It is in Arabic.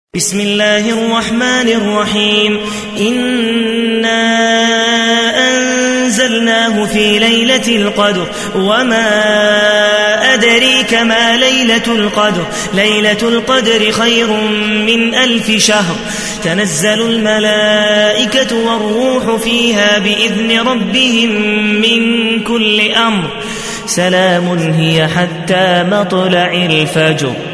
بسم الله الرحمن الرحيم إنا أنزلناه في ليلة القدر وما أدريك ما ليلة القدر ليلة القدر خير من 1000 شهر تنزل الملائكة والروح فيها بإذن ربهم من كل أمر سلام هي حتى مطلع الفجر.